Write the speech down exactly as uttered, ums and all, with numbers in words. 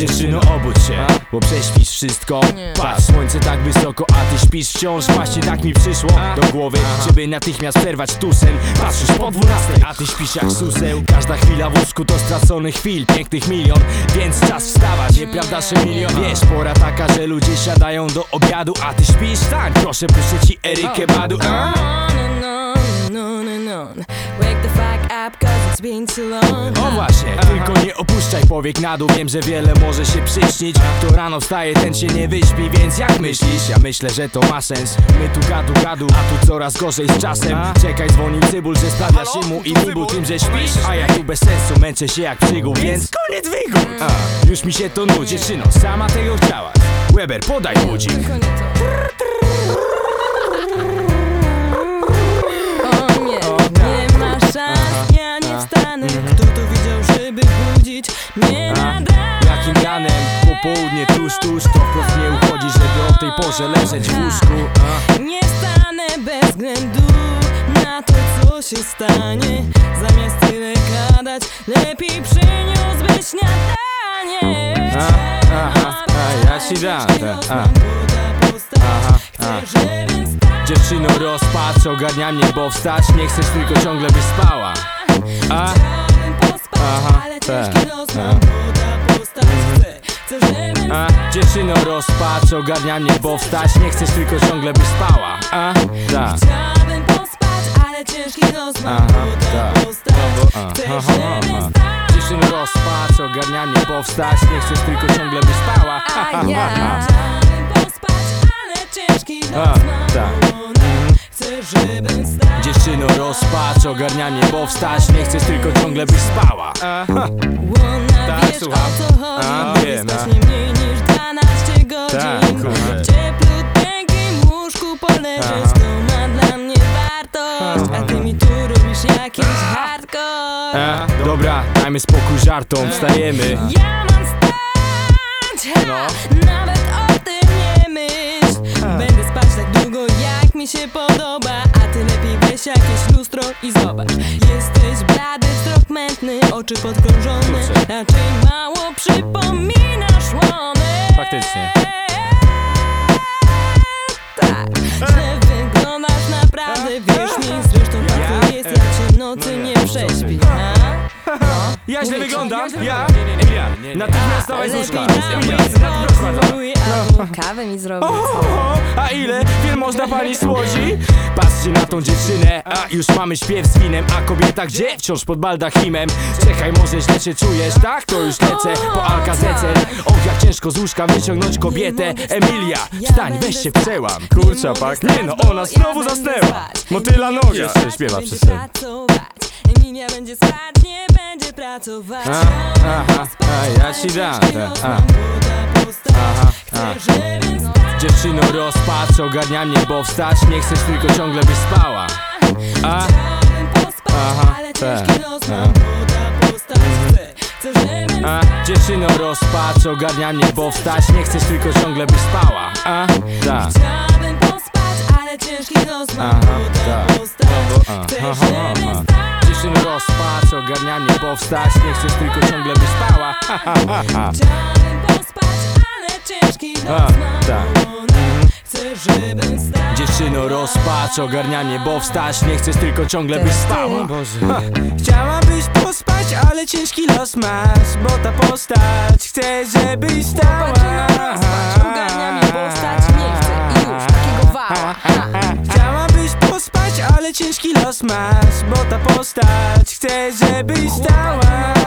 Dziewczyno, obudź się, bo prześpisz wszystko. Patrz, słońce tak wysoko, a ty śpisz wciąż. Właśnie tak mi przyszło do głowy, żeby natychmiast przerwać tu sen. Patrz, już po dwunastej, a ty śpisz jak suseł. Każda chwila w łóżku to stracony chwil, pięknych milion. Więc czas wstawać, nieprawda, że milion. Wiesz, pora taka, że ludzie siadają do obiadu, a ty śpisz? Stań, proszę, puszczę ci Erykę Badu. Wake the fuck up, cause it's been too long. O właśnie, tylko nie opuszczaj powiek na dół. Wiem, że wiele może się przyśnić. Kto rano wstaje, ten się nie wyśpi. Więc jak myślisz? Ja myślę, że to ma sens. My tu gadu gadu, a tu coraz gorzej z czasem. Czekaj, dzwonił cybul, że sprawia się mu i wybór tym, że śpisz. A ja tu bez sensu męczę się jak przygół, więc koniec wygód. A, już mi się to nudzi, dziewczyno, sama tego chciałaś. Weber, podaj budzik. Tylko nie to. O nie, nie ma szans, ja nie wstanę. Kto to widział, żeby budzić mnie nad ranem? Jakim ranem, popołudnie tuż, tuż. To wprost nie uchodzi, żeby o tej porze leżeć w łóżku. Nie wstanę bez względu na to, co się stanie. Zamiast tyle gadać, lepiej przyniósłbyś śniadanie. Aha, a ja ci dam. A. Aha, a. Dziewczyno, rozpacz, ogarnia mnie, bo wstać nie chcesz, tylko ciągle byś spała. A? Aha, tak. A, dziewczyno, rozpacz, ogarnia mnie, bo wstać nie chcesz, tylko ciągle byś spała. A? Tak. Chciałbym pospać, ale ciężki nos mam, bo ta postać chce, żebym stał. Dziewczyno, rozpacz, ogarnia mnie, bo wstać nie chcesz, tylko ciągle byś spała. A ja chciałbym pospać, ale ciężki nos mam, bo ona chce, żebym stał. Dziewczyno, rozpacz, ogarnia mnie, bo wstać nie chcesz, tylko ciągle byś spała. Ona, Tak, wiesz, słucham. o co chodzi, A, lubię wiem, spać a. nie mniej niż dwanaście godzin. Tak, kurde. W ciepluteńkim łóżku poleżeć, to ma dla mnie wartość. A ty mi tu robisz jakiś hardcore. A, dobra, dajmy spokój żartom, wstajemy. Ja mam stać, No. nawet o tym nie myśl. Będę spać tak długo, jak mi się podoba. A ty lepiej weź jakieś lustro i zobacz. Jesteś blady, wzrok mętny, oczy podkrążone. Kurczę. Raczej mało przypominasz łony. Faktycznie. Tak, że wyglądasz naprawdę, wierz mi. Zresztą tak to jest, jak się nocy nie prześpi. Ja źle wyglądam? Ja? Emilia, natychmiast dawaj z łóżka. Emilia, Spróbuj, albo kawę mi zrobić. O, a ile? Wiele można pani słodzi? Patrzcie na tą dziewczynę, a już mamy śpiew z winem. A kobieta gdzie? Wciąż pod baldachimem. Czekaj, może źle się czujesz, tak? To już lecę po Alcazece. Och, jak ciężko z łóżka wyciągnąć kobietę. Emilia, wstań, weź się przełam. Kurczę, pak, nie no, ona znowu zasnęła. Motyla noga jeszcze śpiewa przez sen. Emilia będzie spać, nie będzie pracować. A, aha, a ja ci dam. A. Aha, a. Dziewczyno, rozpacz, ogarnia mnie, bo wstać nie chcesz, tylko ciągle byś spała. A? Aha, tak. A, dziewczyno, rozpacz, ogarnia mnie, bo wstać nie chcesz, tylko ciągle byś spała. A? Tak. Chciałbym pospać, ale ciężki nos mam, Aha, bo ta tak. postać Aha, chce, aha, żebym aha. stał. Dziewczyno, rozpacz, ogarnia mnie, bo wstać nie chcesz, tylko ciągle byś spała. Ha, ha, ha, ha. Chciałbym pospać, ale ciężki nos A, mam, tak. bo ona chce, żebym stał. Dziewczyno, rozpacz, ogarnia mnie, bo wstać nie chcesz, tylko ciągle byś spała. Ha, chciałabyś pospać, ale ciężki los masz, bo ta postać chce, żebyś stała. Popatrz, rozpacz, ogarnia mnie, bo wstać nie chcę i już takiego wała. Chciałabyś pospać, ale ciężki los masz, bo ta postać chce, żebyś stała.